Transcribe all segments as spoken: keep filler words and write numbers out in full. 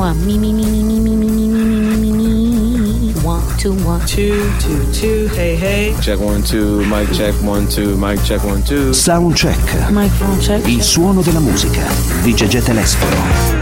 one, me, me, me, me, me, me, me, me, me, me, me, one, two, one, two, two, two, hey, hey. Check one, two, mic check one, two, mic check one, two. Soundcheck. Microphone check. Il suono della musica di Gegè Telesforo.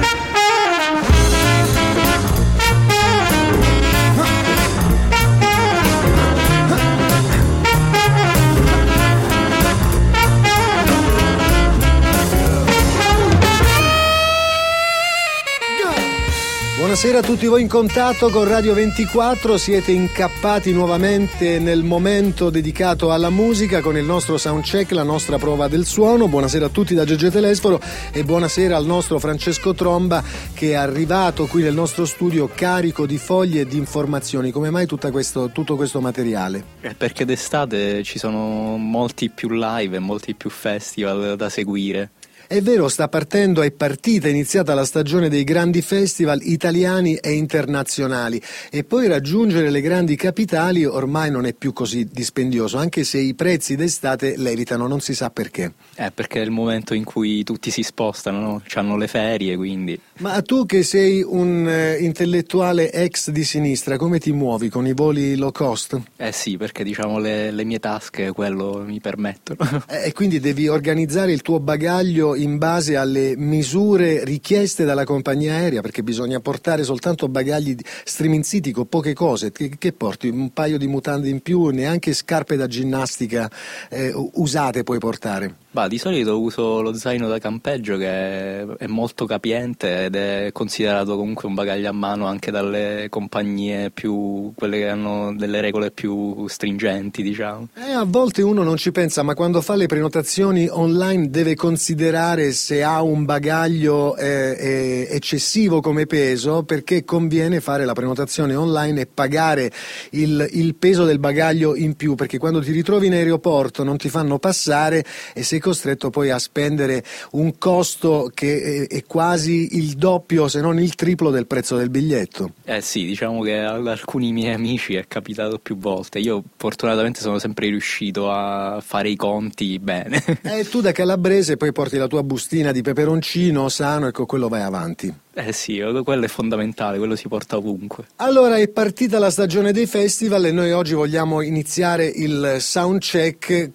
Buonasera a tutti voi in contatto con Radio ventiquattro, siete incappati nuovamente nel momento dedicato alla musica con il nostro soundcheck, la nostra prova del suono. Buonasera a tutti da Gegè Telesforo e buonasera al nostro Francesco Tromba che è arrivato qui nel nostro studio carico di fogli e di informazioni. Come mai tutta questo, tutto questo materiale? Eh, perché d'estate ci sono molti più live e molti più festival da seguire. È vero, sta partendo, è partita, è iniziata la stagione dei grandi festival italiani e internazionali e poi raggiungere le grandi capitali ormai non è più così dispendioso, anche se i prezzi d'estate levitano, non si sa perché. Eh, perché è il momento in cui tutti si spostano, no? C'hanno le ferie, quindi. Ma tu che sei un eh, intellettuale ex di sinistra, come ti muovi con i voli low cost? Eh sì, perché diciamo le, le mie tasche quello mi permettono. E quindi devi organizzare il tuo bagaglio in base alle misure richieste dalla compagnia aerea, perché bisogna portare soltanto bagagli striminziti con poche cose. Che, che porti? Un paio di mutande in più, neanche scarpe da ginnastica eh, usate puoi portare. Bah, di solito uso lo zaino da campeggio che è, è molto capiente ed è considerato comunque un bagaglio a mano anche dalle compagnie più, quelle che hanno delle regole più stringenti, diciamo. Eh, a volte uno non ci pensa, ma quando fa le prenotazioni online deve considerare se ha un bagaglio eh, eh, eccessivo come peso, perché conviene fare la prenotazione online e pagare il, il peso del bagaglio in più, perché quando ti ritrovi in aeroporto non ti fanno passare e sei costretto poi a spendere un costo che è, è quasi il doppio se non il triplo del prezzo del biglietto. Eh sì, diciamo che ad alcuni miei amici è capitato più volte. Io fortunatamente sono sempre riuscito a fare i conti bene. E eh, tu da calabrese poi porti la tua bustina di peperoncino sano e con quello vai avanti. Eh sì, quello è fondamentale, quello si porta ovunque. Allora è partita la stagione dei festival e noi oggi vogliamo iniziare il soundcheck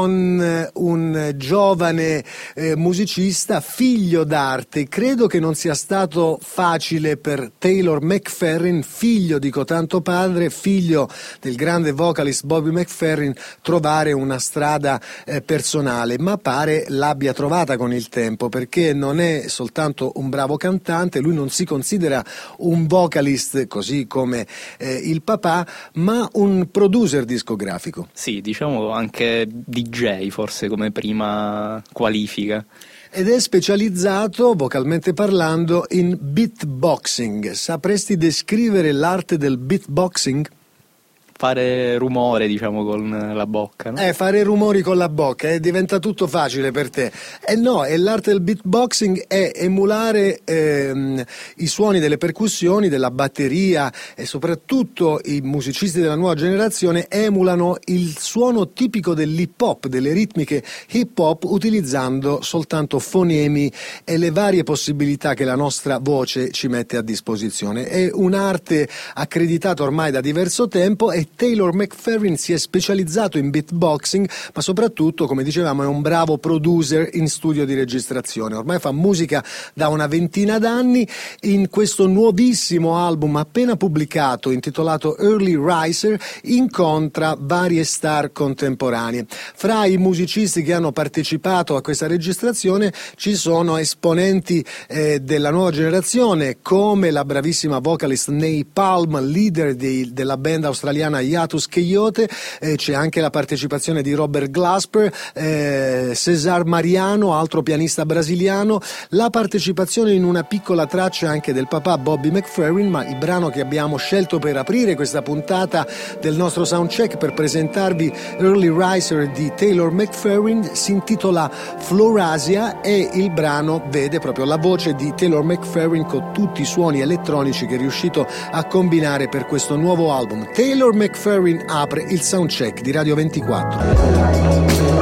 con un giovane eh, musicista, figlio d'arte. Credo che non sia stato facile per Taylor McFerrin, figlio di cotanto padre, figlio del grande vocalist Bobby McFerrin, trovare una strada eh, personale, ma pare l'abbia trovata con il tempo, perché non è soltanto un bravo cantante. Lui non si considera un vocalist così come eh, il papà, ma un producer discografico. Sì, diciamo anche D J forse come prima qualifica. Ed è specializzato, vocalmente parlando, in beatboxing. Sapresti descrivere l'arte del beatboxing? Fare rumore, diciamo, con la bocca, no? Eh, fare rumori con la bocca, eh, diventa tutto facile per te. Eh no, e l'arte del beatboxing è emulare ehm, i suoni delle percussioni, della batteria, e soprattutto i musicisti della nuova generazione emulano il suono tipico dell'hip hop, delle ritmiche hip hop, utilizzando soltanto fonemi e le varie possibilità che la nostra voce ci mette a disposizione. È un'arte accreditata ormai da diverso tempo e Taylor McFerrin si è specializzato in beatboxing, ma soprattutto, come dicevamo, è un bravo producer in studio di registrazione. Ormai fa musica da una ventina d'anni. In questo nuovissimo album appena pubblicato, intitolato Early Riser, incontra varie star contemporanee. Fra i musicisti che hanno partecipato a questa registrazione ci sono esponenti eh, della nuova generazione, come la bravissima vocalist Napalm, leader di, della band australiana Hiatus Coyote, eh, c'è anche la partecipazione di Robert Glasper, eh, Cesar Mariano, altro pianista brasiliano, la partecipazione in una piccola traccia anche del papà Bobby McFerrin, ma il brano che abbiamo scelto per aprire questa puntata del nostro soundcheck, per presentarvi Early Riser di Taylor McFerrin, si intitola Florasia e il brano vede proprio la voce di Taylor McFerrin con tutti i suoni elettronici che è riuscito a combinare per questo nuovo album. Taylor McFerrin apre il soundcheck di Radio ventiquattro.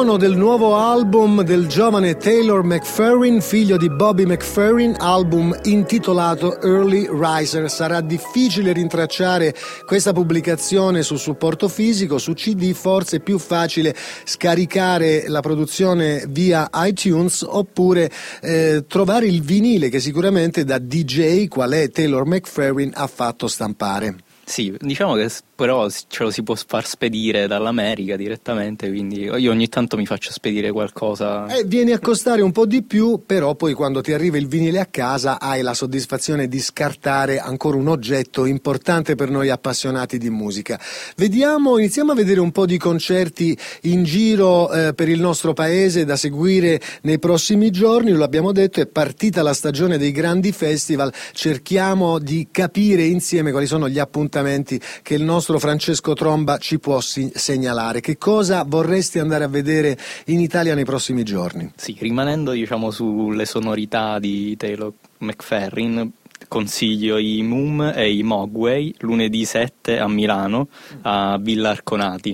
suono del nuovo album del giovane Taylor McFerrin, figlio di Bobby McFerrin, album intitolato Early Riser. Sarà difficile rintracciare questa pubblicazione su supporto fisico, su C D forse è più facile scaricare la produzione via iTunes oppure eh, trovare il vinile che sicuramente da D J, qual è Taylor McFerrin, ha fatto stampare. Sì, diciamo che però ce lo si può far spedire dall'America direttamente, quindi io ogni tanto mi faccio spedire qualcosa. Eh, vieni a costare un po' di più, però poi quando ti arriva il vinile a casa hai la soddisfazione di scartare ancora un oggetto importante per noi appassionati di musica. Vediamo, iniziamo a vedere un po' di concerti in giro eh, per il nostro paese da seguire nei prossimi giorni. Lo abbiamo detto, è partita la stagione dei grandi festival, cerchiamo di capire insieme quali sono gli appuntamenti che il nostro Francesco Tromba ci può si- segnalare. Che cosa vorresti andare a vedere in Italia nei prossimi giorni? Sì, rimanendo diciamo sulle sonorità di Taylor McFerrin, consiglio i Moom e i Mogwai lunedì sette a Milano a Villa Arconati.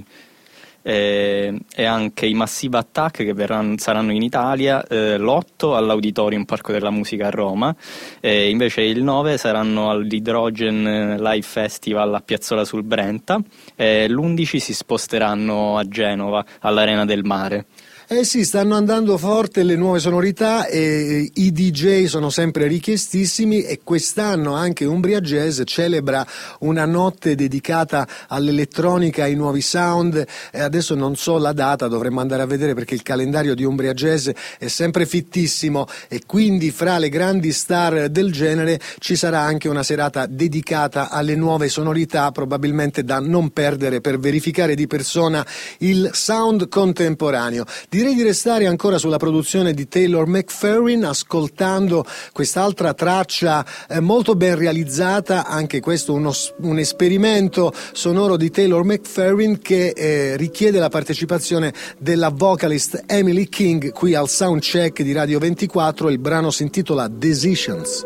Eh, e anche i Massive Attack che verranno, saranno in Italia eh, l'otto all'Auditorium Parco della Musica a Roma, e invece il nove saranno all'Hydrogen Live Festival a Piazzola sul Brenta, e l'undici si sposteranno a Genova all'Arena del Mare. Eh sì, stanno andando forte le nuove sonorità e i D J sono sempre richiestissimi, e quest'anno anche Umbria Jazz celebra una notte dedicata all'elettronica, ai nuovi sound. E adesso non so la data, dovremmo andare a vedere perché il calendario di Umbria Jazz è sempre fittissimo, e quindi fra le grandi star del genere ci sarà anche una serata dedicata alle nuove sonorità, probabilmente da non perdere per verificare di persona il sound contemporaneo. Direi di restare ancora sulla produzione di Taylor McFerrin, ascoltando quest'altra traccia eh, molto ben realizzata, anche questo uno, un esperimento sonoro di Taylor McFerrin che eh, richiede la partecipazione della vocalist Emily King qui al Soundcheck di Radio ventiquattro. Il brano si intitola Decisions.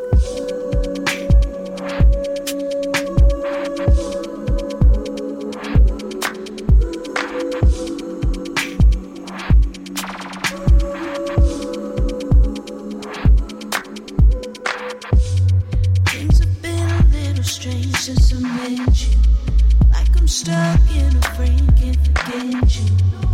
Since I met you, like I'm stuck in a frame, can't forget you.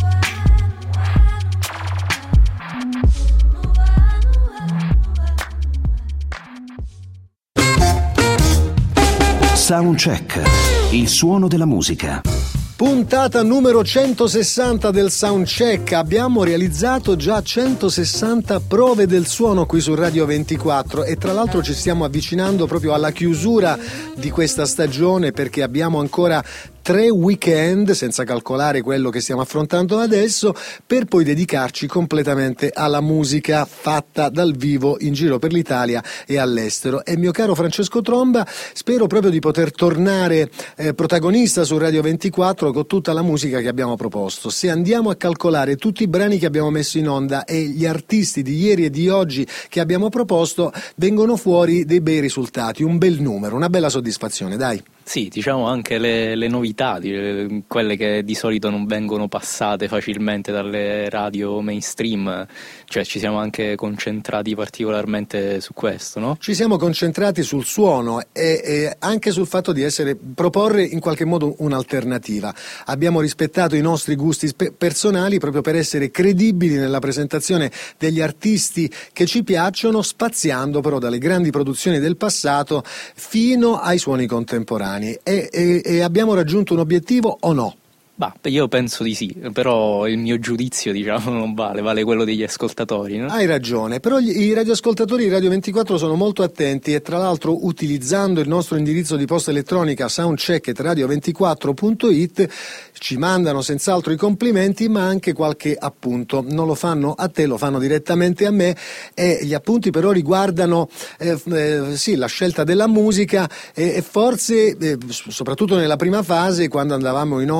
Soundcheck, il suono della musica. Puntata numero centosessanta del Soundcheck. Abbiamo realizzato già centosessanta prove del suono qui su Radio ventiquattro, e tra l'altro ci stiamo avvicinando proprio alla chiusura di questa stagione, perché abbiamo ancora tre weekend, senza calcolare quello che stiamo affrontando adesso, per poi dedicarci completamente alla musica fatta dal vivo in giro per l'Italia e all'estero. E mio caro Francesco Tromba, spero proprio di poter tornare eh, protagonista su Radio ventiquattro con tutta la musica che abbiamo proposto. Se andiamo a calcolare tutti i brani che abbiamo messo in onda e gli artisti di ieri e di oggi che abbiamo proposto, vengono fuori dei bei risultati, un bel numero, una bella soddisfazione, dai. Sì, diciamo anche le, le novità, di, quelle che di solito non vengono passate facilmente dalle radio mainstream, cioè ci siamo anche concentrati particolarmente su questo, no? Ci siamo concentrati sul suono e, e anche sul fatto di essere, proporre in qualche modo un'alternativa. Abbiamo rispettato i nostri gusti spe- personali proprio per essere credibili nella presentazione degli artisti che ci piacciono, spaziando però dalle grandi produzioni del passato fino ai suoni contemporanei. E, e, e abbiamo raggiunto un obiettivo o no? Bah, io penso di sì, però il mio giudizio, diciamo, non vale, vale quello degli ascoltatori, no? Hai ragione, però gli, i radioascoltatori di Radio ventiquattro sono molto attenti, e tra l'altro, utilizzando il nostro indirizzo di posta elettronica soundcheck chiocciola radio ventiquattro punto it, ci mandano senz'altro i complimenti, ma anche qualche appunto. Non lo fanno a te, lo fanno direttamente a me, e gli appunti però riguardano eh, eh, sì, la scelta della musica, e, e forse eh, soprattutto nella prima fase, quando andavamo in onda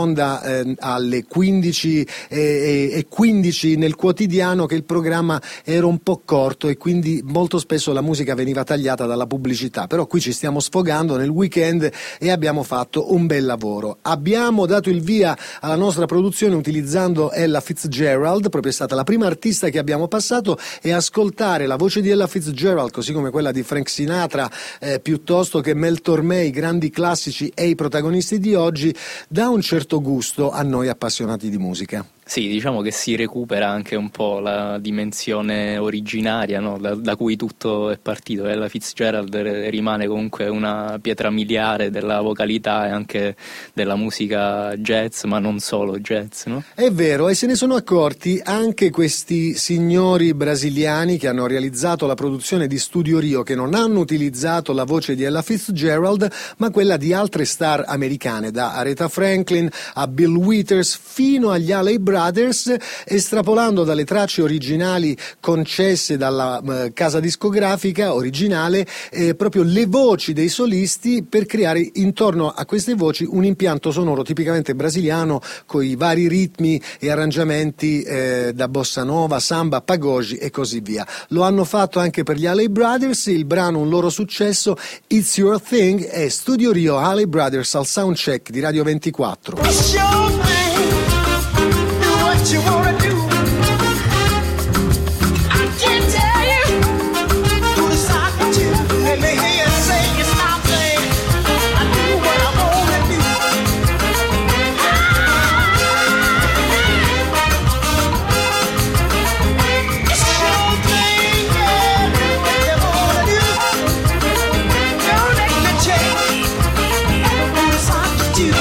eh, alle quindici e quindici nel quotidiano che il programma era un po' corto e quindi molto spesso la musica veniva tagliata dalla pubblicità, però qui ci stiamo sfogando nel weekend e abbiamo fatto un bel lavoro. Abbiamo dato il via alla nostra produzione utilizzando Ella Fitzgerald, proprio è stata la prima artista che abbiamo passato, e ascoltare la voce di Ella Fitzgerald così come quella di Frank Sinatra eh, piuttosto che Mel Tormé, i grandi classici e i protagonisti di oggi, dà un certo gusto a noi appassionati di musica. Sì, diciamo che si recupera anche un po' la dimensione originaria, no? da, da cui tutto è partito. Ella Fitzgerald rimane comunque una pietra miliare della vocalità e anche della musica jazz, ma non solo jazz, no? È vero, e se ne sono accorti anche questi signori brasiliani che hanno realizzato la produzione di Studio Rio, che non hanno utilizzato la voce di Ella Fitzgerald, ma quella di altre star americane, da Aretha Franklin a Bill Withers fino agli Alley Brothers, estrapolando dalle tracce originali concesse dalla eh, casa discografica originale eh, proprio le voci dei solisti per creare intorno a queste voci un impianto sonoro tipicamente brasiliano con i vari ritmi e arrangiamenti eh, da bossa nova, samba, pagode e così via. Lo hanno fatto anche per gli Alley Brothers, il brano un loro successo, It's Your Thing, è Studio Rio Alley Brothers al Soundcheck di Radio ventiquattro. It's your thing. Do what you wanna do. I can't tell you who to side with you. Let me hear you say it's my thing. I do what I wanna do. It's your thing, yeah. What you wanna do. Don't let me change who to side with you.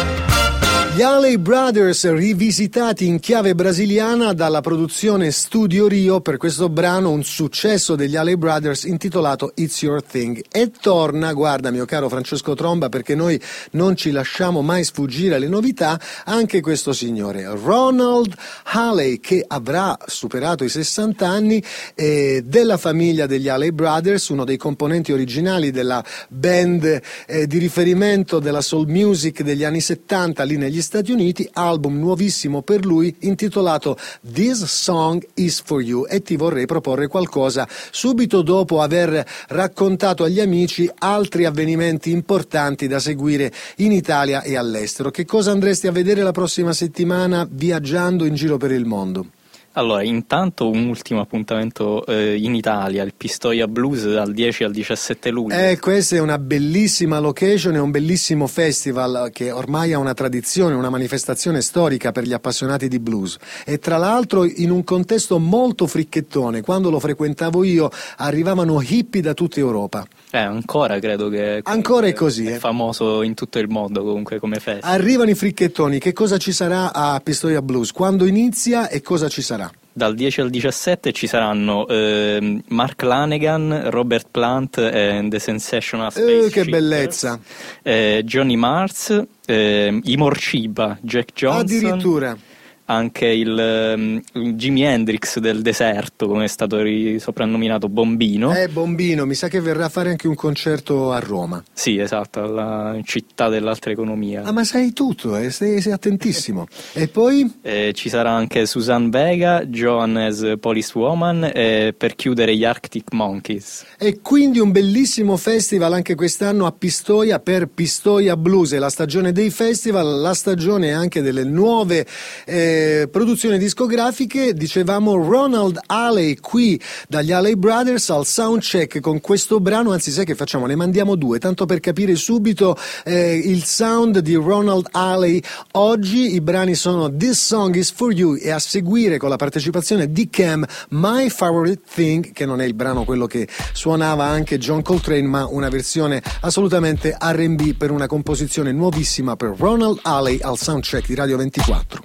Gli Alley Brothers rivisitati in chiave brasiliana dalla produzione Studio Rio per questo brano, un successo degli Alley Brothers intitolato It's Your Thing. E torna, guarda mio caro Francesco Tromba, perché noi non ci lasciamo mai sfuggire le novità, anche questo signore, Ronald Alley, che avrà superato i sessanta anni, eh, della famiglia degli Alley Brothers, uno dei componenti originali della band eh, di riferimento della soul music degli anni settanta lì negli Stati Uniti, album nuovissimo per lui intitolato This Song Is For You, e ti vorrei proporre qualcosa subito dopo aver raccontato agli amici altri avvenimenti importanti da seguire in Italia e all'estero. Che cosa andresti a vedere la prossima settimana viaggiando in giro per il mondo? Allora, intanto un ultimo appuntamento eh, in Italia, il Pistoia Blues dal dieci al diciassette luglio. Eh, questa è una bellissima location, è un bellissimo festival che ormai ha una tradizione, una manifestazione storica per gli appassionati di blues, e tra l'altro in un contesto molto fricchettone. Quando lo frequentavo io arrivavano hippie da tutta Europa. Eh, ancora credo che ancora è così, è eh. famoso in tutto il mondo comunque come festa. Arrivano i fricchettoni. Che cosa ci sarà a Pistoia Blues? Quando inizia e cosa ci sarà? Dal dieci al diciassette ci saranno eh, Mark Lanegan, Robert Plant e The Sensational Space eh, che bellezza, eh, Johnny Mars, eh, i Morciba, Jack Johnson, addirittura anche il um, Jimi Hendrix del deserto, come è stato ri- soprannominato, Bombino. Eh, Bombino, mi sa che verrà a fare anche un concerto a Roma. Sì, esatto, alla città dell'altra economia. Ah, ma sai tutto, eh? sei, sei attentissimo. E poi? Eh, ci sarà anche Suzanne Vega, Johannes Policewoman, e per chiudere gli Arctic Monkeys. E quindi un bellissimo festival anche quest'anno a Pistoia per Pistoia Blues, è la stagione dei festival, la stagione anche delle nuove eh, produzioni discografiche. Dicevamo Ronald Alley qui dagli Alley Brothers al Soundcheck con questo brano, anzi sai che facciamo, ne mandiamo due tanto per capire subito eh, il sound di Ronald Alley. Oggi i brani sono This Song Is For You e a seguire, con la partecipazione di Cam, My Favorite Thing, che non è il brano quello che suonava anche John Coltrane, ma una versione assolutamente R and B per una composizione nuovissima per Ronald Alley al Soundcheck di Radio ventiquattro.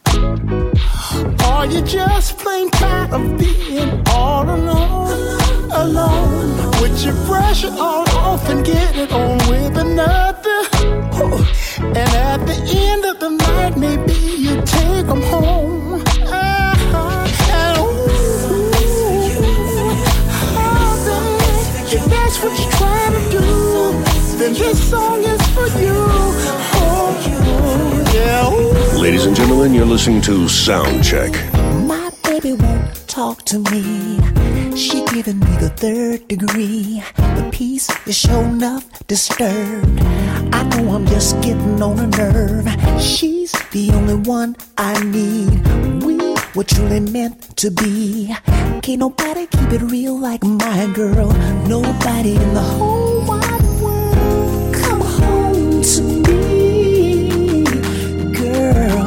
Are you just plain tired of being all alone, alone, with your pressure all off and get it on with another? Oh, and at the end of the night, maybe you take them home. Uh-huh. And ooh, oh, babe, if that's what you're trying to do, then this song is for you. Oh, yeah, ooh. Ladies and gentlemen, you're listening to Soundcheck. My baby won't talk to me. She giving me the third degree. The peace is sure enough disturbed. I know I'm just getting on her nerve. She's the only one I need. We were truly meant to be. Can't nobody keep it real like my girl. Nobody in the whole wide world. Come home to me, girl.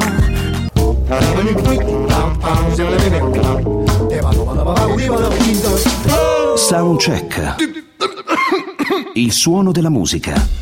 Soundcheck. Il suono della musica.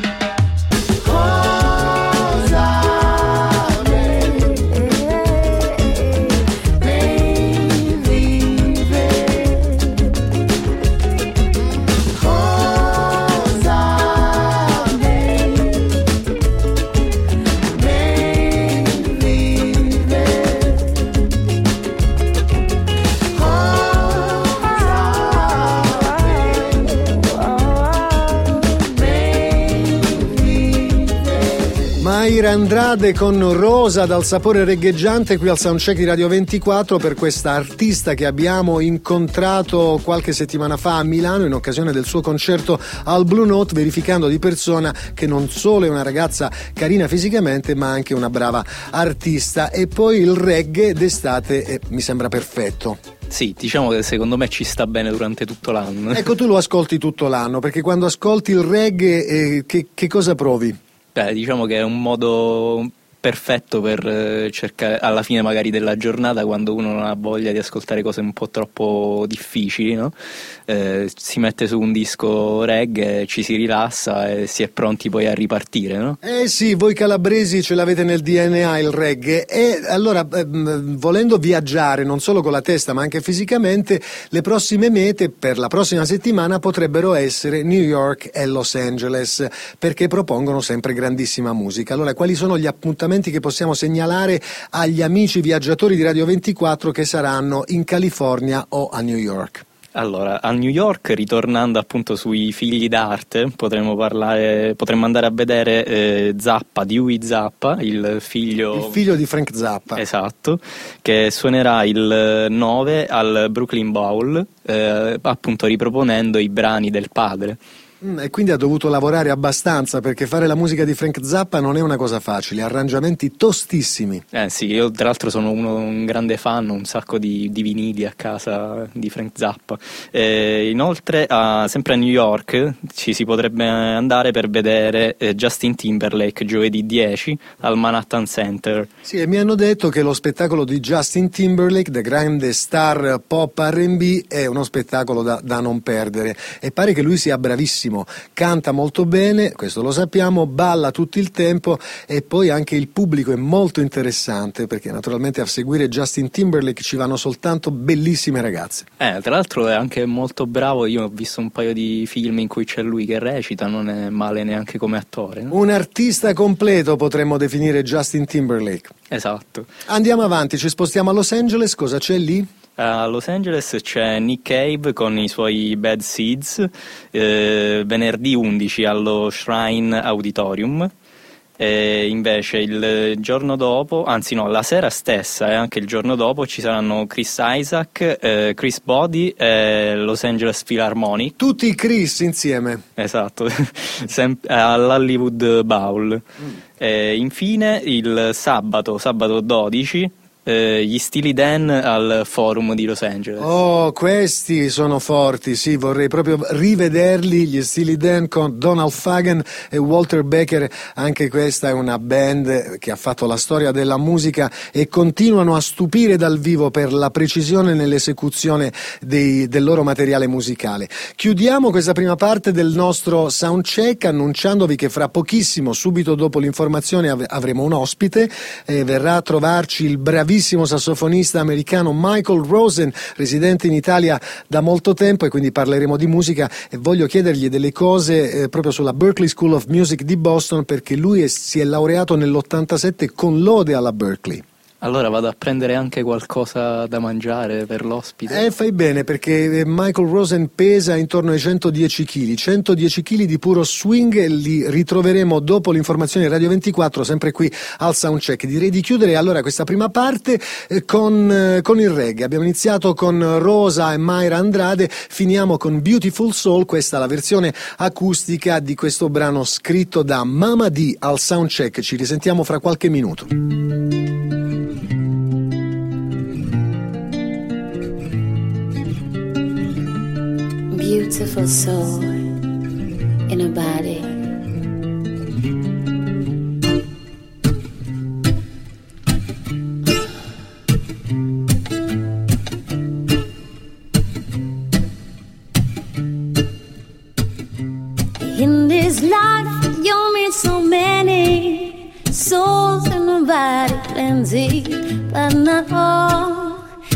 Mayra Andrade con Rosa dal sapore reggaeggiante qui al Soundcheck di Radio ventiquattro per questa artista che abbiamo incontrato qualche settimana fa a Milano in occasione del suo concerto al Blue Note, verificando di persona che non solo è una ragazza carina fisicamente ma anche una brava artista. E poi il reggae d'estate eh, mi sembra perfetto. Sì, diciamo che secondo me ci sta bene durante tutto l'anno. Ecco, tu lo ascolti tutto l'anno, perché quando ascolti il reggae eh, che, che cosa provi? Beh, diciamo che è un modo perfetto per eh, cercare alla fine magari della giornata, quando uno non ha voglia di ascoltare cose un po' troppo difficili, no? Eh, si mette su un disco reggae, ci si rilassa e si è pronti poi a ripartire, no? Eh sì, voi calabresi ce l'avete nel D N A il reggae, e allora eh, volendo viaggiare non solo con la testa ma anche fisicamente, le prossime mete per la prossima settimana potrebbero essere New York e Los Angeles, perché propongono sempre grandissima musica. Allora, quali sono gli appuntamenti che possiamo segnalare agli amici viaggiatori di Radio ventiquattro che saranno in California o a New York? Allora, a New York, ritornando appunto sui figli d'arte, potremmo parlare, potremmo andare a vedere eh, Zappa, Dewey Zappa, il figlio... Il figlio di Frank Zappa. Esatto, che suonerà il nove al Brooklyn Bowl, eh, appunto riproponendo i brani del padre. E quindi ha dovuto lavorare abbastanza, perché fare la musica di Frank Zappa non è una cosa facile, arrangiamenti tostissimi. Eh sì, io tra l'altro sono uno, un grande fan, un sacco di, di vinili a casa di Frank Zappa. E inoltre, a, sempre a New York, ci si potrebbe andare per vedere eh, Justin Timberlake giovedì dieci al Manhattan Center. Sì, e mi hanno detto che lo spettacolo di Justin Timberlake, da grande star pop R and B, è uno spettacolo da, da non perdere, e pare che lui sia bravissimo. Canta molto bene, questo lo sappiamo, balla tutto il tempo, e poi anche il pubblico è molto interessante, perché naturalmente a seguire Justin Timberlake ci vanno soltanto bellissime ragazze. Eh, tra l'altro è anche molto bravo, io ho visto un paio di film in cui c'è lui che recita, non è male neanche come attore, no? Un artista completo potremmo definire Justin Timberlake. Esatto. Andiamo avanti, ci spostiamo a Los Angeles, cosa c'è lì? A Los Angeles c'è Nick Cave con i suoi Bad Seeds, eh, venerdì undici allo Shrine Auditorium. E invece il giorno dopo, anzi no, la sera stessa e anche il giorno dopo ci saranno Chris Isaac, eh, Chris Body e Los Angeles Philharmonic. Tutti i Chris insieme. Esatto, Sem- all'Hollywood Bowl. Mm. E infine il sabato, sabato dodici, Eh, gli Steely Dan al Forum di Los Angeles. Oh, questi sono forti, sì, vorrei proprio rivederli, gli Steely Dan con Donald Fagen e Walter Becker. Anche questa è una band che ha fatto la storia della musica e continuano a stupire dal vivo per la precisione nell'esecuzione dei, del loro materiale musicale. Chiudiamo questa prima parte del nostro soundcheck annunciandovi che fra pochissimo, subito dopo l'informazione, av- avremo un ospite, eh, verrà a trovarci il bravissimo sassofonista americano Michael Rosen, residente in Italia da molto tempo, e quindi parleremo di musica e voglio chiedergli delle cose eh, proprio sulla Berklee School of Music di Boston, perché lui è, si è laureato nell'ottantasette con lode alla Berklee. Allora vado a prendere anche qualcosa da mangiare per l'ospite. Eh, fai bene, perché Michael Rosen pesa intorno ai centodieci chili. centodieci chili di puro swing, e li ritroveremo dopo l'informazione Radio ventiquattro, sempre qui al Soundcheck. Direi di chiudere allora questa prima parte eh, con, eh, con il reggae. Abbiamo iniziato con Rosa e Mayra Andrade, finiamo con Beautiful Soul, questa è la versione acustica di questo brano scritto da Mama D al Soundcheck. Ci risentiamo fra qualche minuto. Beautiful soul in a body. In this life you meet so many souls in a body, plenty, but not all.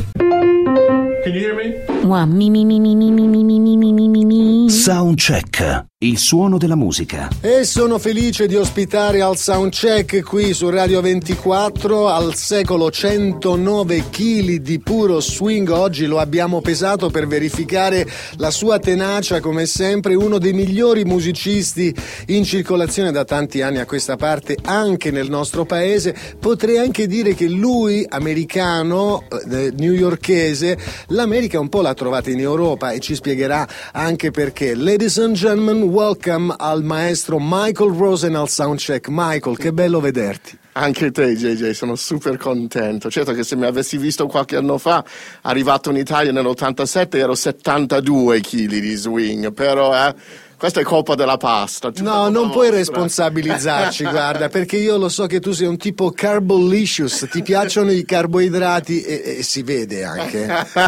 Can you hear me? Wow, mi mi mi mi mi mi mi mi mi mi mi mi. Soundcheck, il suono della musica. E sono felice di ospitare al Soundcheck qui su Radio ventiquattro al secolo centonove chili di puro swing. Oggi lo abbiamo pesato per verificare la sua tenacia, come sempre uno dei migliori musicisti in circolazione da tanti anni a questa parte, anche nel nostro paese. Potrei anche dire che lui, americano, eh, newyorkese, l'America un po' l'ha trovata in Europa e ci spiegherà anche perché. Ladies and gentlemen, welcome al maestro Michael Rosen al Soundcheck. Michael, che bello vederti. Anche te, J J, sono super contento. Certo che se mi avessi visto qualche anno fa, arrivato in Italia nell'ottantasette, ero settantadue chili di swing, però eh, questa è colpa della pasta. No, non puoi responsabilizzarci, guarda, perché io lo so che tu sei un tipo carbolicious, ti piacciono i carboidrati e, e si vede anche.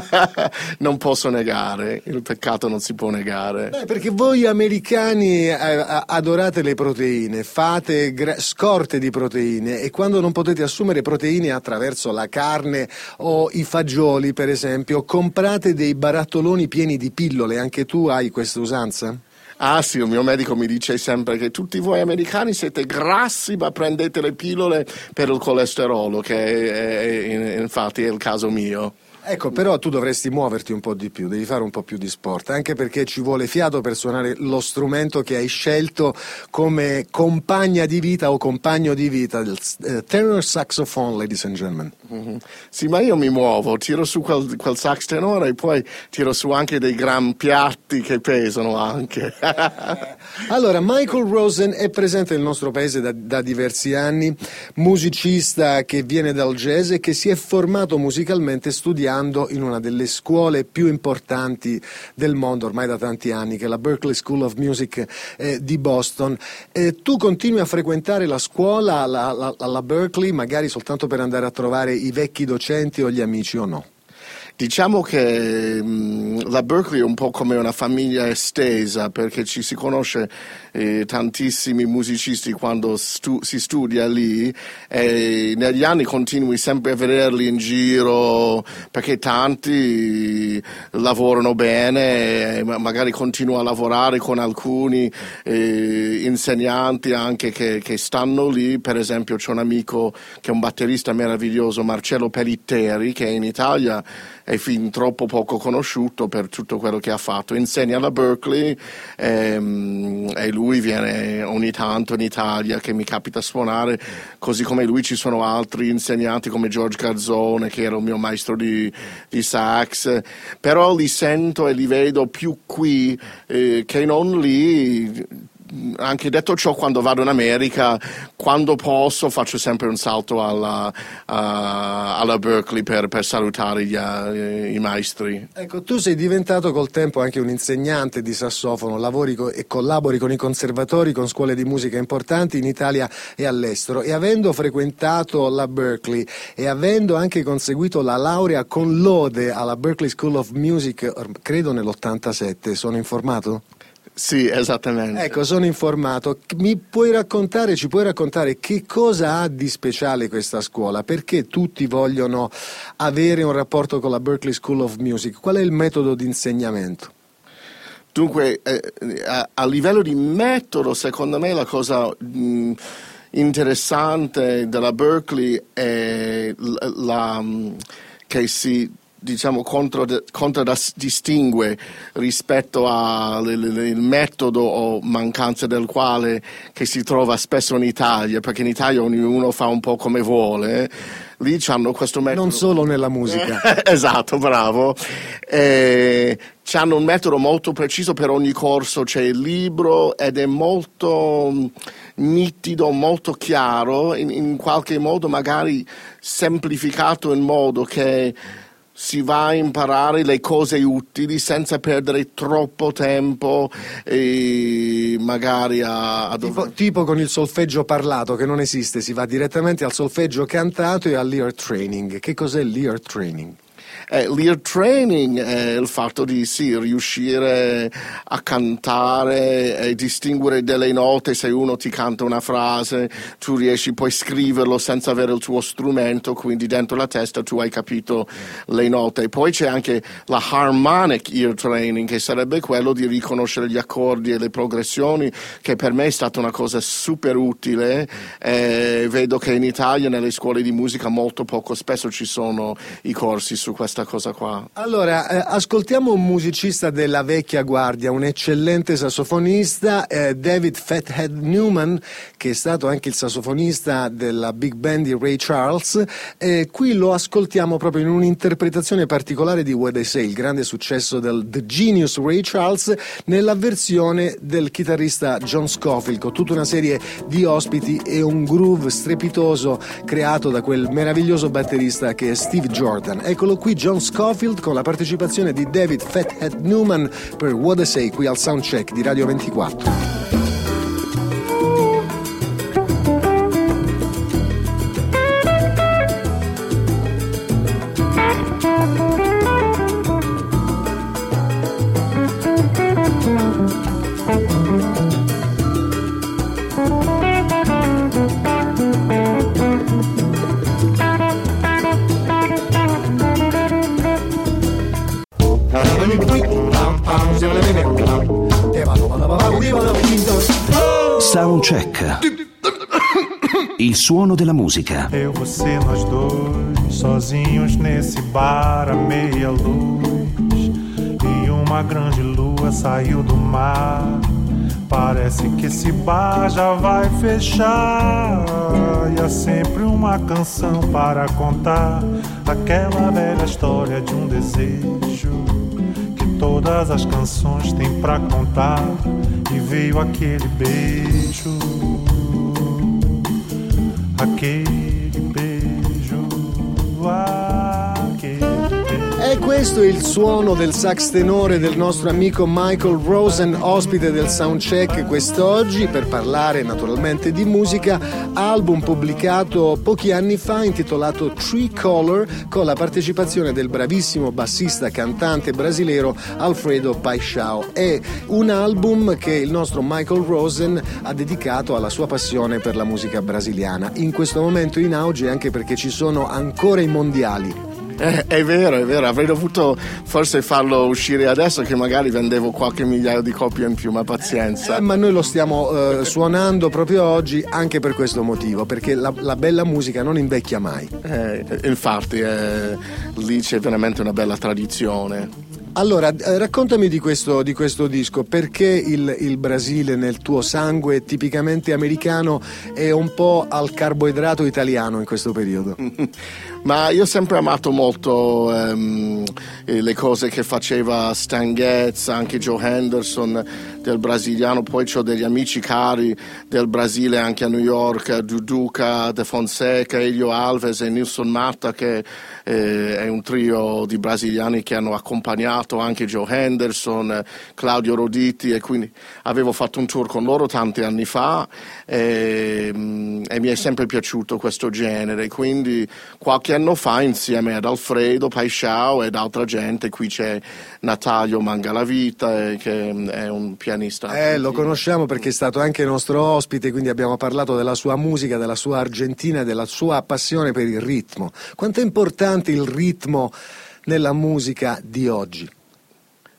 Non posso negare, il peccato non si può negare. Beh, perché voi americani eh, adorate le proteine, fate gra- scorte di proteine, e quando non potete assumere proteine attraverso la carne o i fagioli, per esempio, comprate dei barattoloni pieni di pillole. Anche tu hai questa usanza? Ah sì, il mio medico mi dice sempre che tutti voi americani siete grassi, ma prendete le pillole per il colesterolo, che è, è, infatti è il caso mio. Ecco, però tu dovresti muoverti un po' di più, devi fare un po' più di sport, anche perché ci vuole fiato per suonare lo strumento che hai scelto come compagna di vita o compagno di vita, il uh, tenor saxophone, ladies and gentlemen. Mm-hmm. Sì, ma io mi muovo, tiro su quel, quel sax tenore e poi tiro su anche dei gran piatti che pesano anche. Allora, Michael Rosen è presente nel nostro paese da, da diversi anni, musicista che viene dal jazz e che si è formato musicalmente studiando in una delle scuole più importanti del mondo ormai da tanti anni, che è la Berklee School of Music eh, di Boston. Eh, tu continui a frequentare la scuola alla, alla, alla Berklee, magari soltanto per andare a trovare i vecchi docenti o gli amici, o no? Diciamo che mh, la Berklee è un po' come una famiglia estesa, perché ci si conosce eh, tantissimi musicisti quando stu- si studia lì, e negli anni continui sempre a vederli in giro, perché tanti lavorano bene, e magari continuo a lavorare con alcuni eh, insegnanti anche che, che stanno lì. Per esempio c'è un amico che è un batterista meraviglioso, Marcello Pellitteri, che in Italia è fin troppo poco conosciuto per tutto quello che ha fatto. Insegna alla Berklee ehm, e lui viene ogni tanto in Italia, che mi capita suonare. Così come lui ci sono altri insegnanti come George Garzone, che era il mio maestro di, di sax, però li sento e li vedo più qui eh, che non lì. Anche detto ciò, quando vado in America, quando posso, faccio sempre un salto alla, uh, alla Berklee per, per salutare gli, uh, i maestri. Ecco, tu sei diventato col tempo anche un insegnante di sassofono, lavori co- e collabori con i conservatori, con scuole di musica importanti in Italia e all'estero, e avendo frequentato la Berklee e avendo anche conseguito la laurea con lode alla Berklee School of Music, credo nell'ottantasette, sono informato? Sì, esattamente. Ecco, sono informato. Mi puoi raccontare, ci puoi raccontare che cosa ha di speciale questa scuola? Perché tutti vogliono avere un rapporto con la Berklee School of Music? Qual è il metodo di insegnamento? Dunque, eh, a, a livello di metodo, secondo me la cosa mh, interessante della Berklee è la, la che si diciamo contraddistingue rispetto al metodo o mancanza del quale che si trova spesso in Italia, perché in Italia ognuno fa un po' come vuole. Lì c'hanno questo metodo. Non solo nella musica. Esatto, bravo. Eh, c'hanno un metodo molto preciso per ogni corso, c'è il libro ed è molto nitido, molto chiaro, in, in qualche modo magari semplificato in modo che si va a imparare le cose utili senza perdere troppo tempo e magari a, a tipo, tipo con il solfeggio parlato che non esiste, si va direttamente al solfeggio cantato e all'ear training. Che cos'è l'ear training? Eh, l'ear training è il fatto di sì, riuscire a cantare e distinguere delle note. Se uno ti canta una frase, tu riesci poi a scriverlo senza avere il tuo strumento, quindi dentro la testa tu hai capito le note. Poi c'è anche la harmonic ear training, che sarebbe quello di riconoscere gli accordi e le progressioni, che per me è stata una cosa super utile. Eh, vedo che in Italia nelle scuole di musica molto poco spesso ci sono i corsi su questa cosa qua. Allora, eh, ascoltiamo un musicista della vecchia guardia, un eccellente sassofonista, eh, David Fathead Newman, che è stato anche il sassofonista della big band di Ray Charles. Eh, qui lo ascoltiamo proprio in un'interpretazione particolare di What They Say, il grande successo del The Genius Ray Charles, nella versione del chitarrista John Scofield, con tutta una serie di ospiti e un groove strepitoso creato da quel meraviglioso batterista che è Steve Jordan. Eccolo qui John Scofield con la partecipazione di David Fathead Newman per What They Say qui al Soundcheck di Radio ventiquattro. Soundcheck. Il suono della musica. Eu, você, nós dois, sozinhos nesse bar à meia luz. E uma grande lua saiu do mar. Parece que esse bar já vai fechar. E há sempre uma canção para contar. Aquela velha história de um desejo que todas as canções têm pra contar. E veio aquele beijo, aquele beijo, aquele beijo. E questo è il suono del sax tenore del nostro amico Michael Rosen, ospite del Soundcheck quest'oggi per parlare naturalmente di musica, album pubblicato pochi anni fa intitolato Tree Color, con la partecipazione del bravissimo bassista cantante brasilero Alfredo Paixão. È un album che il nostro Michael Rosen ha dedicato alla sua passione per la musica brasiliana, in questo momento in auge anche perché ci sono ancora i mondiali. Eh, è vero, è vero, avrei dovuto forse farlo uscire adesso che magari vendevo qualche migliaio di copie in più, ma pazienza. Eh, ma noi lo stiamo eh, suonando proprio oggi anche per questo motivo, perché la, la bella musica non invecchia mai. Eh, infatti, eh, lì c'è veramente una bella tradizione. Allora, eh, raccontami di questo, di questo disco, perché il, il Brasile nel tuo sangue tipicamente americano è un po' al carboidrato italiano in questo periodo? Ma io ho sempre amato molto um, le cose che faceva Stan Getz, anche Joe Henderson del brasiliano, poi ho degli amici cari del Brasile anche a New York, Duduca, De Fonseca, Elio Alves e Nilson Matta, che eh, è un trio di brasiliani che hanno accompagnato anche Joe Henderson, Claudio Roditi, e quindi avevo fatto un tour con loro tanti anni fa e, e mi è sempre piaciuto questo genere, quindi qualche anno fa insieme ad Alfredo Paixão ed altra gente, qui c'è Natalio Mangalavita eh, che è un pianista. Eh, lo conosciamo perché è stato anche nostro ospite, quindi abbiamo parlato della sua musica, della sua Argentina e della sua passione per il ritmo. Quanto è importante il ritmo nella musica di oggi?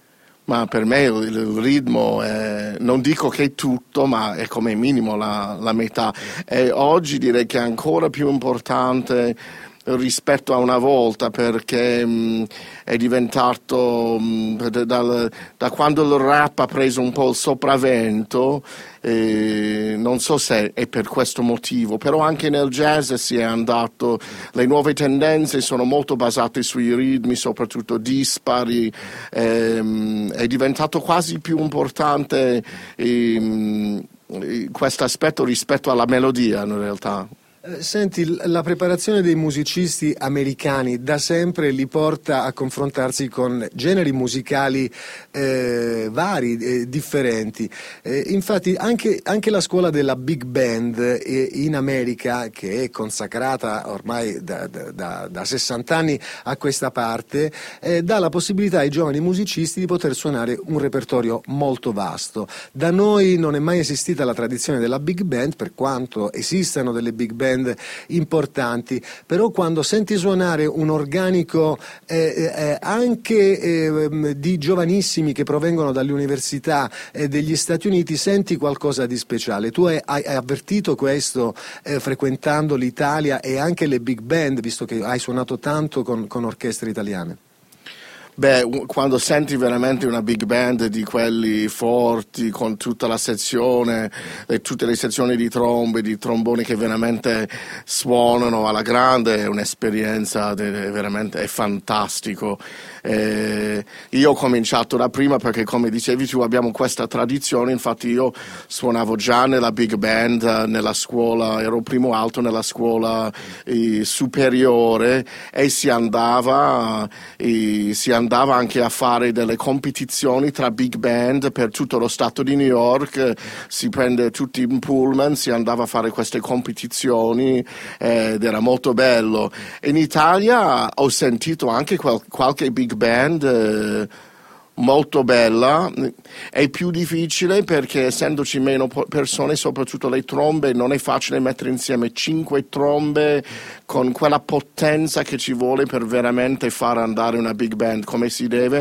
Ma per me il, il ritmo è, non dico che è tutto, ma è come minimo la, la metà. E oggi direi che è ancora più importante rispetto a una volta, perché mh, è diventato mh, da, da, da quando il rap ha preso un po' il sopravvento, eh, non so se è per questo motivo, però anche nel jazz si è andato, le nuove tendenze sono molto basate sui ritmi, soprattutto dispari, ehm, è diventato quasi più importante ehm, questo aspetto rispetto alla melodia in realtà. Senti, la preparazione dei musicisti americani da sempre li porta a confrontarsi con generi musicali eh, vari, eh, differenti. Eh, infatti anche, anche la scuola della big band eh, in America, che è consacrata ormai da, da, da sessanta anni a questa parte, eh, dà la possibilità ai giovani musicisti di poter suonare un repertorio molto vasto. Da noi non è mai esistita la tradizione della big band, per quanto esistano delle big band importanti, però quando senti suonare un organico eh, eh, anche eh, di giovanissimi che provengono dalle università eh, degli Stati Uniti, senti qualcosa di speciale. Tu hai, hai avvertito questo eh, frequentando l'Italia e anche le big band, visto che hai suonato tanto con, con orchestre italiane? Beh, quando senti veramente una big band di quelli forti, con tutta la sezione, e tutte le sezioni di trombe, di tromboni che veramente suonano alla grande, è un'esperienza de, veramente è fantastico. Eh, io ho cominciato da prima perché, come dicevi tu, abbiamo questa tradizione. Infatti io suonavo già nella big band, nella scuola, ero primo alto nella scuola eh, superiore, e si andava, eh, si andava andava anche a fare delle competizioni tra big band per tutto lo stato di New York. Si prende tutti in pullman, si andava a fare queste competizioni eh, ed era molto bello. In Italia ho sentito anche qual- qualche big band eh, molto bella. È più difficile perché, essendoci meno persone, soprattutto le trombe, non è facile mettere insieme cinque trombe con quella potenza che ci vuole per veramente far andare una big band come si deve,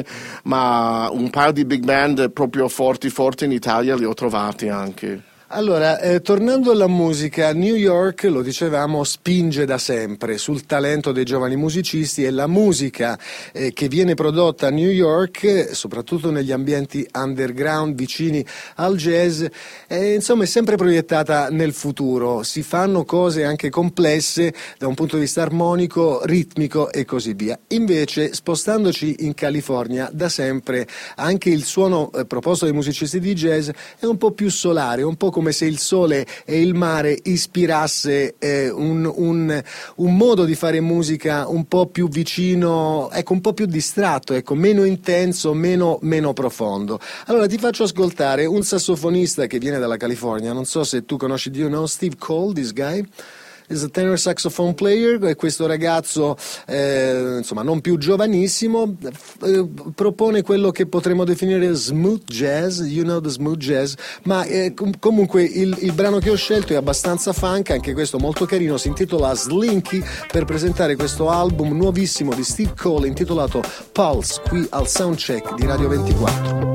ma un paio di big band proprio forti forti in Italia li ho trovati anche. Allora, eh, tornando alla musica, New York, lo dicevamo, spinge da sempre sul talento dei giovani musicisti, e la musica eh, che viene prodotta a New York, eh, soprattutto negli ambienti underground vicini al jazz, eh, insomma è sempre proiettata nel futuro. Si fanno cose anche complesse da un punto di vista armonico, ritmico e così via. Invece, spostandoci in California, da sempre anche il suono eh, proposto dai musicisti di jazz è un po' più solare, un po' come se il sole e il mare ispirasse eh, un, un, un modo di fare musica un po' più vicino, ecco, un po' più distratto, ecco, meno intenso, meno, meno profondo. Allora ti faccio ascoltare un sassofonista che viene dalla California, non so se tu conosci, do you know Steve Cole, this guy? Is a tenor saxophone player, e questo ragazzo eh, insomma non più giovanissimo eh, propone quello che potremmo definire smooth jazz, you know the smooth jazz, ma eh, com- comunque il, il brano che ho scelto è abbastanza funk, anche questo molto carino, si intitola Slinky, per presentare questo album nuovissimo di Steve Cole intitolato Pulse, qui al Soundcheck di Radio ventiquattro.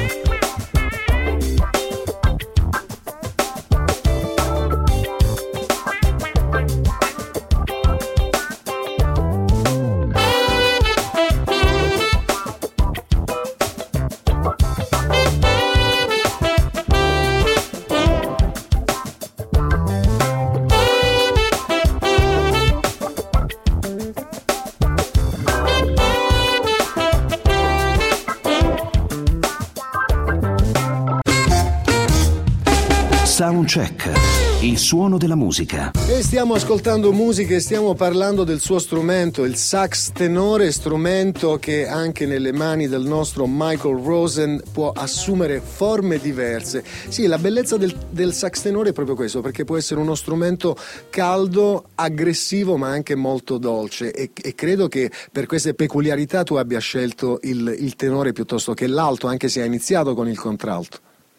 Soundcheck, il suono della musica. E stiamo ascoltando musica e stiamo parlando del suo strumento, il sax tenore, strumento che anche nelle mani del nostro Michael Rosen può assumere forme diverse. Sì, la bellezza del, del sax tenore è proprio questo, perché può essere uno strumento caldo, aggressivo, ma anche molto dolce, e, e credo che per queste peculiarità tu abbia scelto il, il tenore piuttosto che l'alto, anche se hai iniziato con il contralto.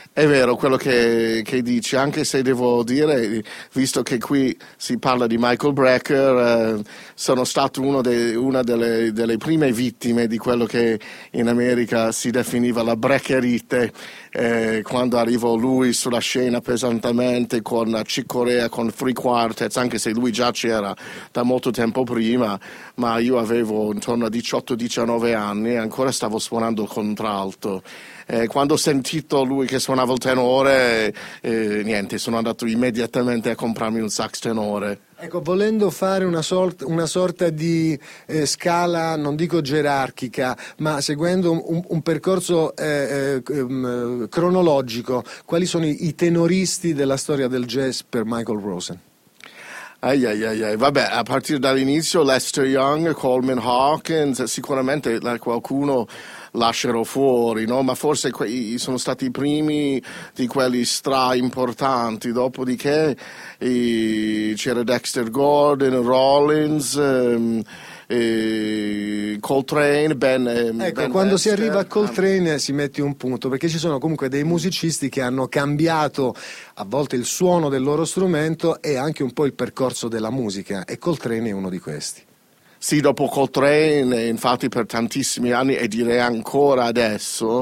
È vero quello che, che dici, anche se devo dire, visto che qui si parla di Michael Brecker, eh, sono stato uno de, una delle, delle prime vittime di quello che in America si definiva la Breckerite, eh, quando arrivò lui sulla scena pesantemente con Chick Corea, con Three Quartets, anche se lui già c'era da molto tempo prima, ma io avevo intorno a diciotto diciannove anni e ancora stavo suonando il contralto. Eh, quando ho sentito lui che suonava il tenore, eh, niente, sono andato immediatamente a comprarmi un sax tenore. Ecco, volendo fare una sorta, una sorta di eh, scala, non dico gerarchica, ma seguendo un, un percorso eh, eh, um, cronologico, quali sono i, i tenoristi della storia del jazz per Michael Rosen? Ai, ai, ai, ai. Vabbè, a partire dall'inizio Lester Young, Coleman Hawkins, sicuramente qualcuno lascerò fuori, no? Ma forse que- sono stati i primi di quelli stra importanti. Dopodiché eh, c'era Dexter Gordon, Rollins, ehm, eh, Coltrane, Ben, ehm, ecco, Ben quando Lester. si arriva a Coltrane si mette un punto, perché ci sono comunque dei musicisti che hanno cambiato a volte il suono del loro strumento e anche un po' il percorso della musica, e Coltrane è uno di questi. Sì, dopo Coltrane, infatti per tantissimi anni, e direi ancora adesso,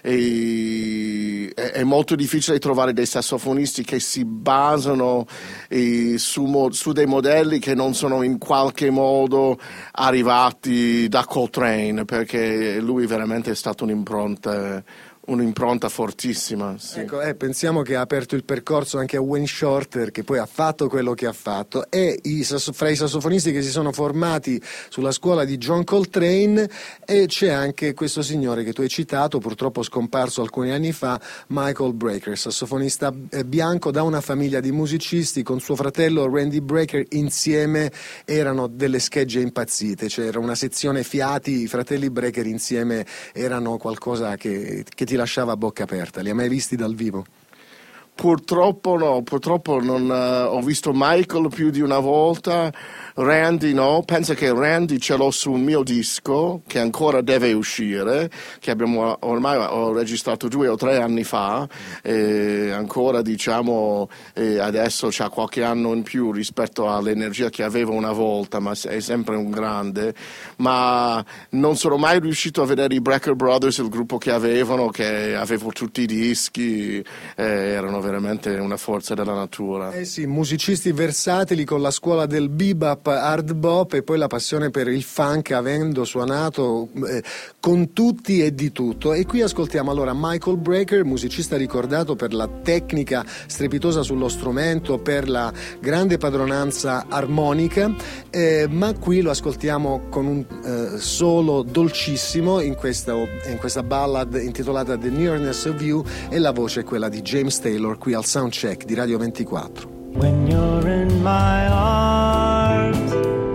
e, è molto difficile trovare dei sassofonisti che si basano e, su, su dei modelli che non sono in qualche modo arrivati da Coltrane, perché lui veramente è stato un'impronta un'impronta fortissima. Sì. Ecco, eh, pensiamo che ha aperto il percorso anche a Wayne Shorter, che poi ha fatto quello che ha fatto, e i, fra i sassofonisti che si sono formati sulla scuola di John Coltrane, e c'è anche questo signore che tu hai citato, purtroppo scomparso alcuni anni fa, Michael Brecker, sassofonista bianco da una famiglia di musicisti. Con suo fratello Randy Brecker insieme erano delle schegge impazzite, cioè era una sezione fiati, i fratelli Brecker insieme erano qualcosa che, che ti lasciava a bocca aperta. Li hai mai visti dal vivo? Purtroppo no, purtroppo non uh, ho visto Michael più di una volta, Randy no, penso che Randy ce l'ho sul mio disco che ancora deve uscire, che abbiamo ormai ho registrato due o tre anni fa, e ancora diciamo eh, adesso c'ha qualche anno in più rispetto all'energia che avevo una volta, ma è sempre un grande. Ma non sono mai riuscito a vedere i Brecker Brothers, il gruppo che avevano, che avevo tutti i dischi, eh, erano veramente una forza della natura. Eh sì, musicisti versatili con la scuola del bebop, hard bop e poi la passione per il funk, avendo suonato eh, con tutti e di tutto. E qui ascoltiamo allora Michael Brecker, musicista ricordato per la tecnica strepitosa sullo strumento, per la grande padronanza armonica, eh, ma qui lo ascoltiamo con un eh, solo dolcissimo in questa, in questa ballad intitolata The Nearness of You, e la voce è quella di James Taylor qui al Soundcheck di Radio ventiquattro. When you're in my arms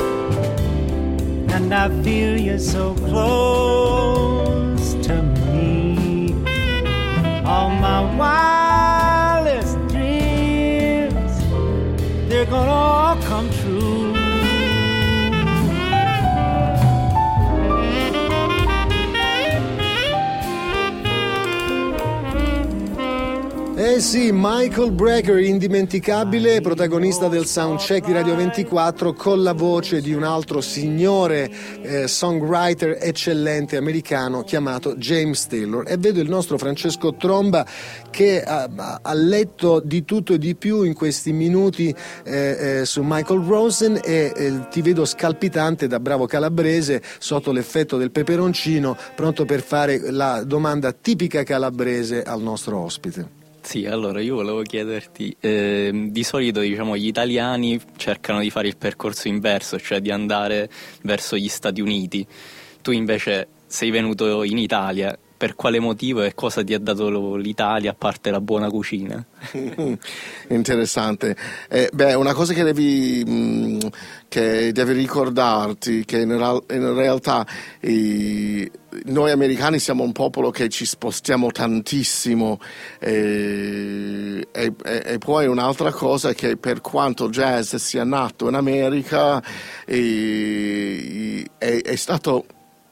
and I feel you so close to me, all my wildest dreams, they're gonna all come true. Eh sì, Michael Brecker, indimenticabile, protagonista del Soundcheck di Radio ventiquattro, con la voce di un altro signore eh, songwriter eccellente americano chiamato James Taylor. E vedo il nostro Francesco Tromba che ha, ha letto di tutto e di più in questi minuti eh, eh, su Michael Rosen, e eh, ti vedo scalpitante da bravo calabrese sotto l'effetto del peperoncino, pronto per fare la domanda tipica calabrese al nostro ospite. Sì, allora io volevo chiederti, eh, di solito diciamo gli italiani cercano di fare il percorso inverso, cioè di andare verso gli Stati Uniti. Tu invece sei venuto in Italia, per quale motivo e cosa ti ha dato l'Italia a parte la buona cucina? Interessante. Eh, beh, una cosa che devi, mh, che devi ricordarti, che in, real, in realtà eh, noi americani siamo un popolo che ci spostiamo tantissimo, eh, e, e, e poi un'altra cosa è che per quanto il jazz sia nato in America, eh, è, è stato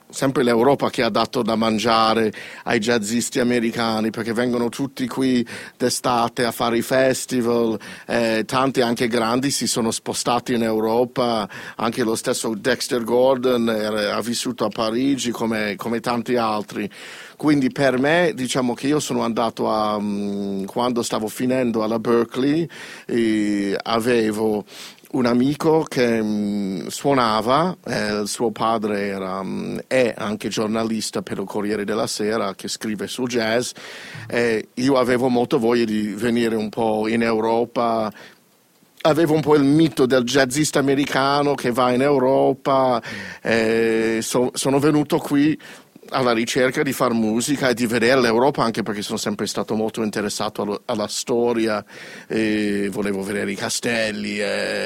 sempre l'Europa che ha dato da mangiare ai jazzisti americani, perché vengono tutti qui d'estate a fare i festival, eh, tanti anche grandi si sono spostati in Europa, anche lo stesso Dexter Gordon era, ha vissuto a Parigi come, come tanti altri. Quindi per me, diciamo che io sono andato a, um, quando stavo finendo alla Berklee, eh, avevo un amico che mh, suonava, eh, il suo padre era, mh, è anche giornalista per il Corriere della Sera, che scrive sul jazz, e io avevo molto voglia di venire un po' in Europa. Avevo un po' il mito del jazzista americano che va in Europa, eh, so, sono venuto qui alla ricerca di far musica e di vedere l'Europa, anche perché sono sempre stato molto interessato allo, alla storia, e volevo vedere i castelli,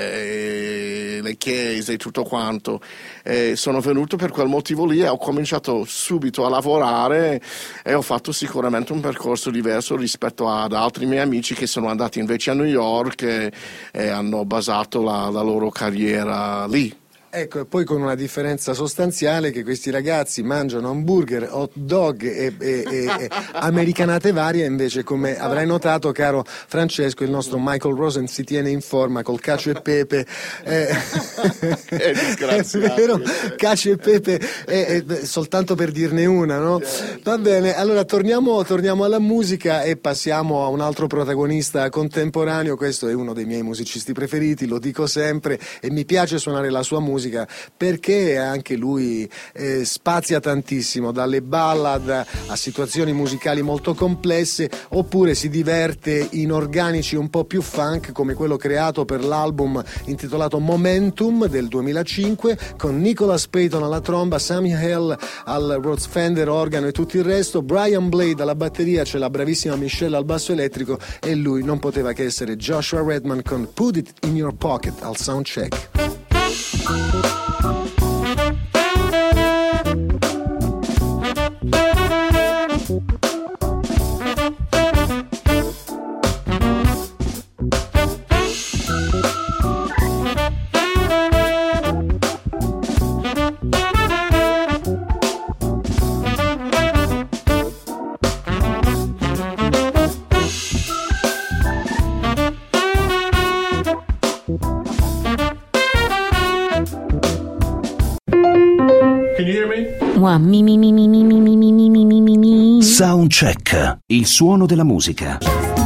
e le chiese e tutto quanto. E sono venuto per quel motivo lì e ho cominciato subito a lavorare e ho fatto sicuramente un percorso diverso rispetto ad altri miei amici che sono andati invece a New York e, e hanno basato la, la loro carriera lì. Ecco, e poi con una differenza sostanziale, che questi ragazzi mangiano hamburger, hot dog e, e, e, e americanate varie, invece, come avrai notato, caro Francesco, il nostro Michael Rosen si tiene in forma col cacio e pepe. Eh, è disgraziato. È vero? Cacio e pepe, eh, eh, soltanto per dirne una, no? Va bene, allora torniamo, torniamo alla musica e passiamo a un altro protagonista contemporaneo. Questo è uno dei miei musicisti preferiti, lo dico sempre, e mi piace suonare la sua musica perché anche lui eh, spazia tantissimo, dalle ballad a situazioni musicali molto complesse, oppure si diverte in organici un po' più funk, come quello creato per l'album intitolato Momentum del duemilacinque, con Nicholas Payton alla tromba, Sammy Hale al Rhodes Fender organo e tutto il resto, Brian Blade alla batteria, c'è la bravissima Michelle al basso elettrico, e lui non poteva che essere Joshua Redman con Put It in Your Pocket al soundcheck. Can you hear me? Wow, mi mi mi mi mi mi mi mi mi mi mi mi. Soundcheck, il suono della musica.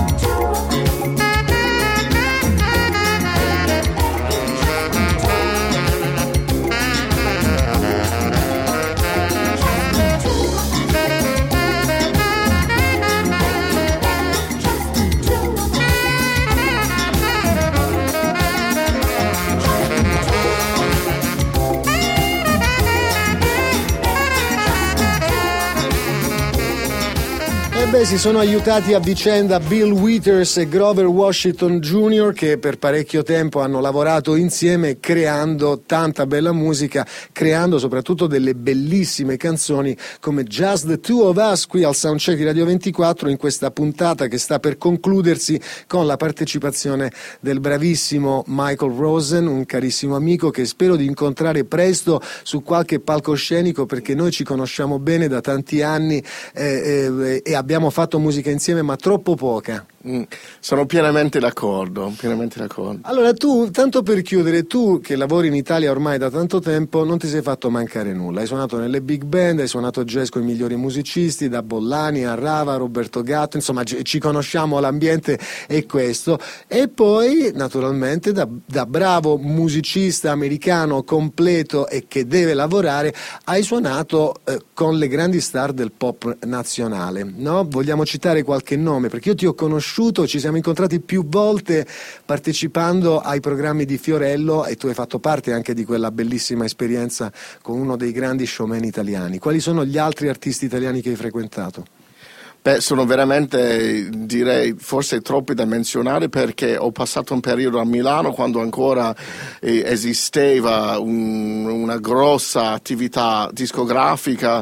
Beh, si sono aiutati a vicenda Bill Withers e Grover Washington Junior, che per parecchio tempo hanno lavorato insieme creando tanta bella musica, creando soprattutto delle bellissime canzoni come Just the Two of Us qui al Soundcheck di Radio ventiquattro, in questa puntata che sta per concludersi con la partecipazione del bravissimo Michael Rosen, un carissimo amico che spero di incontrare presto su qualche palcoscenico, perché noi ci conosciamo bene da tanti anni eh, eh, e abbiamo fatto musica insieme, ma troppo poca. Mm, sono pienamente d'accordo, pienamente d'accordo. Allora tu, tanto per chiudere, tu che lavori in Italia ormai da tanto tempo, non ti sei fatto mancare nulla, hai suonato nelle big band, hai suonato jazz con i migliori musicisti, da Bollani a Rava, Roberto Gatto, insomma ci conosciamo, l'ambiente è questo, e poi naturalmente da, da bravo musicista americano completo e che deve lavorare, hai suonato eh, con le grandi star del pop nazionale, no? Vogliamo citare qualche nome, perché io ti ho conosciuto, ci siamo incontrati più volte partecipando ai programmi di Fiorello, e tu hai fatto parte anche di quella bellissima esperienza con uno dei grandi showman italiani. Quali sono gli altri artisti italiani che hai frequentato? Beh, sono veramente, direi, forse troppi da menzionare, perché ho passato un periodo a Milano quando ancora eh, esisteva un, una grossa attività discografica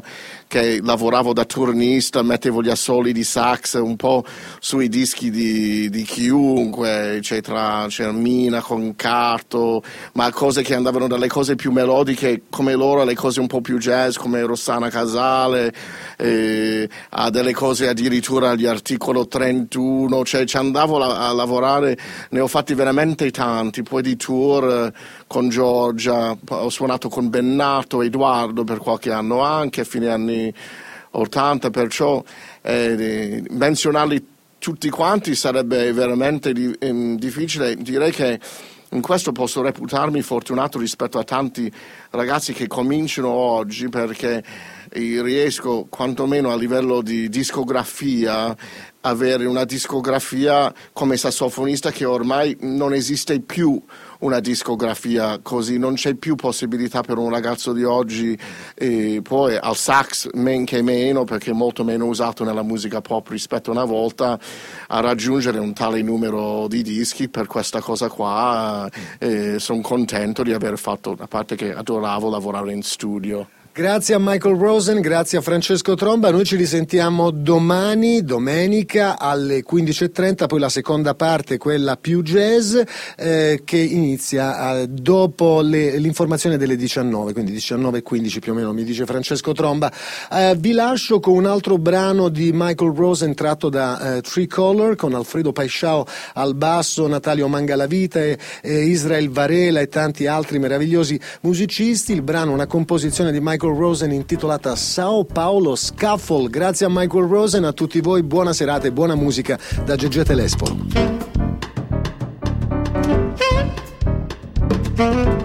che lavoravo da turnista, mettevo gli assoli di sax un po' sui dischi di, di chiunque, eccetera, c'era Mina con Carto, ma cose che andavano dalle cose più melodiche come loro alle cose un po' più jazz come Rossana Casale, eh, a delle cose addirittura agli Articolo trentuno, cioè ci andavo a, a lavorare, ne ho fatti veramente tanti, poi di tour eh, con Giorgia, ho suonato con Bennato, Edoardo per qualche anno anche, a fine anni ottanta, perciò eh, menzionarli tutti quanti sarebbe veramente di, eh, difficile. Direi che in questo posso reputarmi fortunato rispetto a tanti ragazzi che cominciano oggi, perché riesco quantomeno a livello di discografia avere una discografia come sassofonista che ormai non esiste più una discografia così, non c'è più possibilità per un ragazzo di oggi, e poi al sax men che meno, perché è molto meno usato nella musica pop rispetto a una volta, a raggiungere un tale numero di dischi. Per questa cosa qua eh, sono contento di aver fatto, a parte che adoravo lavorare in studio. Grazie a Michael Rosen, grazie a Francesco Tromba. Noi ci risentiamo domani, domenica alle quindici e trenta, poi la seconda parte, quella più jazz, eh, che inizia eh, dopo le, l'informazione delle diciannove, quindi diciannove e quindici più o meno, mi dice Francesco Tromba. Eh, vi lascio con un altro brano di Michael Rosen tratto da eh, Tricolor, con Alfredo Paisciao al basso, Natalio Mangalavita, e, e Israel Varela e tanti altri meravigliosi musicisti. Il brano è una composizione di Michael Rosen intitolata Sao Paulo Scuffle. Grazie a Michael Rosen, a tutti voi buona serata e buona musica da Gegè Telespolo.